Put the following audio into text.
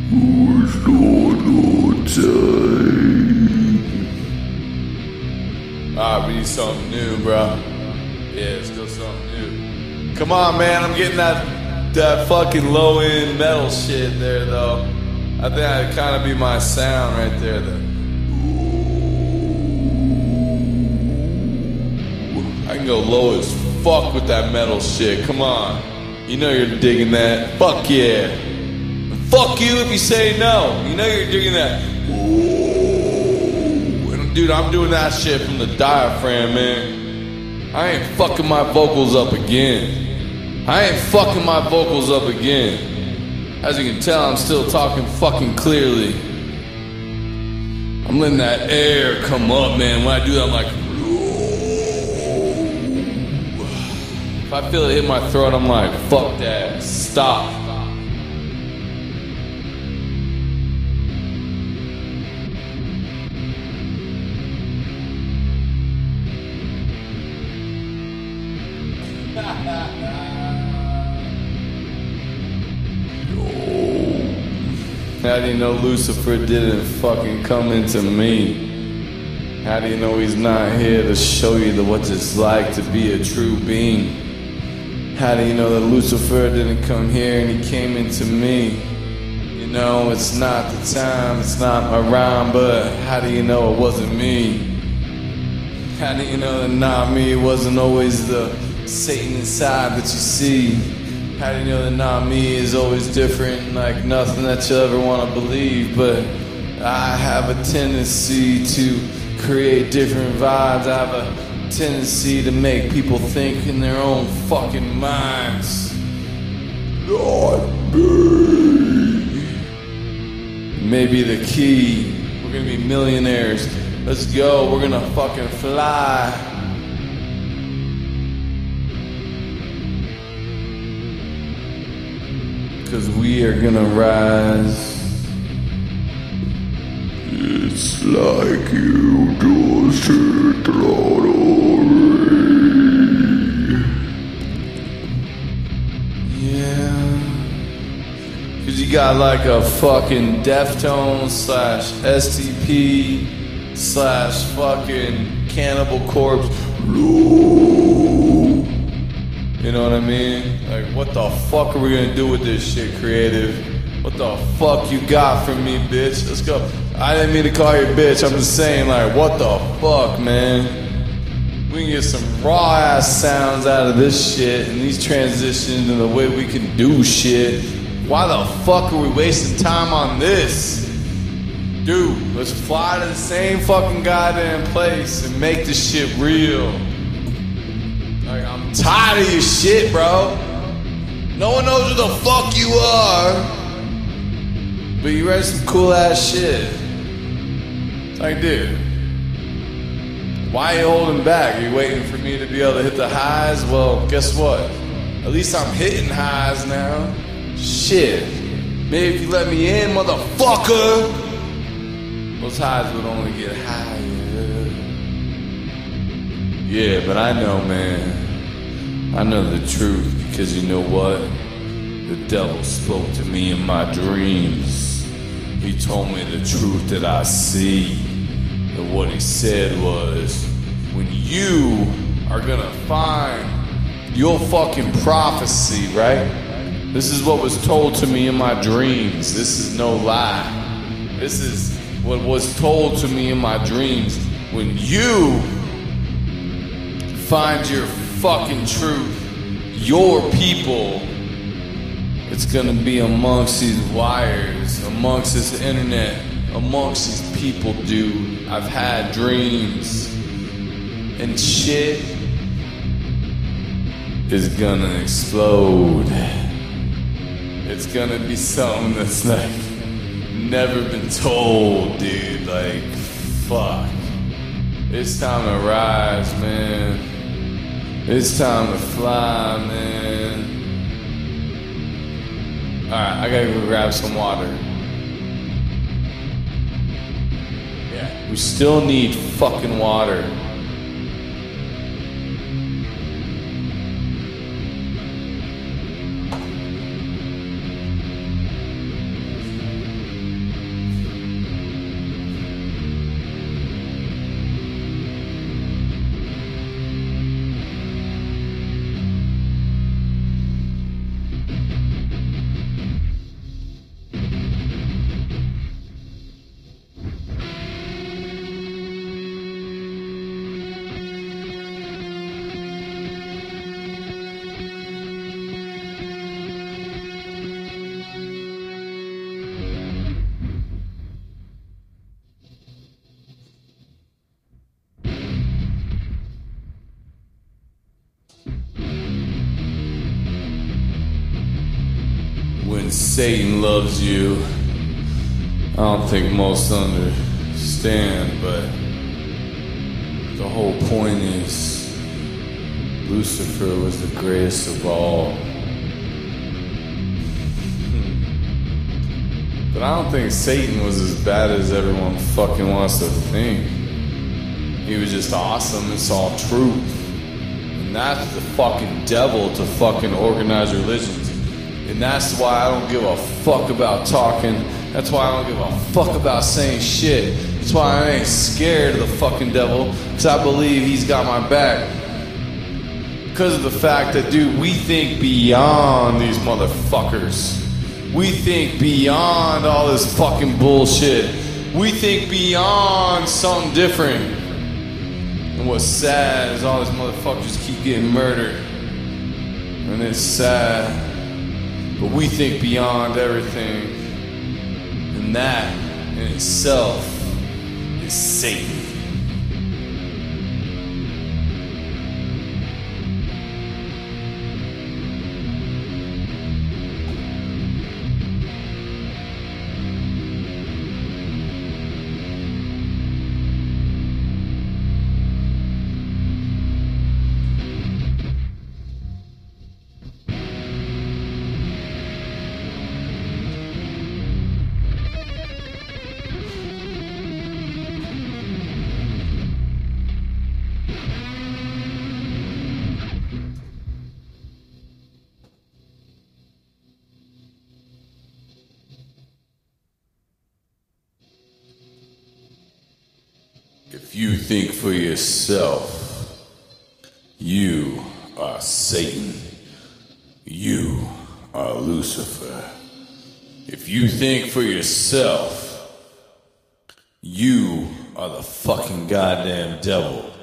Alright, we need something new, bro. Yeah, let's go something new. Come on, man, I'm getting that fucking low-end metal shit there, though. I think that'd kind of be my sound right there, though. I can go low as fuck with that metal shit. Come on. You know you're digging that. Fuck yeah. Fuck you if you say no. You know you're digging that. And dude, I'm doing that shit from the diaphragm, man. I ain't fucking my vocals up again. As you can tell, I'm still talking fucking clearly. I'm letting that air come up, man. When I do that, I'm like... If I feel it hit my throat, I'm like, fuck that, stop. How do you know Lucifer didn't fucking come into me? How do you know he's not here to show you what it's like to be a true being? How do you know that Lucifer didn't come here and he came into me? You know, it's not the time, it's not my rhyme, but how do you know it wasn't me? How do you know that not me, it wasn't always the Satan inside that you see? How do you know that not me is always different, like nothing that you'll ever want to believe? But I have a tendency to create different vibes. I have a tendency to make people think in their own fucking minds. Not me. Maybe the key. We're gonna be millionaires. Let's go. We're gonna fucking fly. Cause we are gonna rise. It's like you just hit the lottery. Yeah. Cause you got like a fucking Deftones / STP / fucking Cannibal Corpse. You know what I mean? Like, what the fuck are we gonna do with this shit, creative? What the fuck you got from me, bitch? Let's go. I didn't mean to call you a bitch. I'm just saying, like, what the fuck, man? We can get some raw ass sounds out of this shit and these transitions and the way we can do shit. Why the fuck are we wasting time on this? Dude, let's fly to the same fucking goddamn place and make this shit real. Like, I'm tired of your shit, bro. No one knows who the fuck you are. But you write some cool ass shit. Like, dude, why are you holding back? Are you waiting for me to be able to hit the highs? Well, guess what? At least I'm hitting highs now. Shit. Maybe if you let me in, motherfucker, those highs would only get higher. Yeah, but I know, man. I know the truth, because you know what? The devil spoke to me in my dreams. He told me the truth that I see. And what he said was, when you are gonna find your fucking prophecy, right? This is what was told to me in my dreams. This is no lie. This is what was told to me in my dreams. When you find your fucking truth, your people, it's gonna be amongst these wires, amongst this internet, amongst these people, dude. I've had dreams, and shit is gonna explode. It's gonna be something that's like never been told, dude. Like, fuck. It's time to rise, man. It's time to fly, man. Alright, I gotta go grab some water. Yeah, we still need fucking water. and Satan loves you. I don't think most understand, but the whole point is Lucifer was the greatest of all. But I don't think Satan was as bad as everyone fucking wants to think. He was just awesome and saw truth. And that's the fucking devil to fucking organized religions. And that's why I don't give a fuck about talking. That's why I don't give a fuck about saying shit. That's why I ain't scared of the fucking devil. Because I believe he's got my back. Because of the fact that, dude, we think beyond these motherfuckers. We think beyond all this fucking bullshit. We think beyond something different. And what's sad is all these motherfuckers keep getting murdered. And it's sad. But we think beyond everything. And that in itself is Satan. If you think for yourself, you are Satan. You are Lucifer. If you think for yourself, you are the fucking goddamn devil.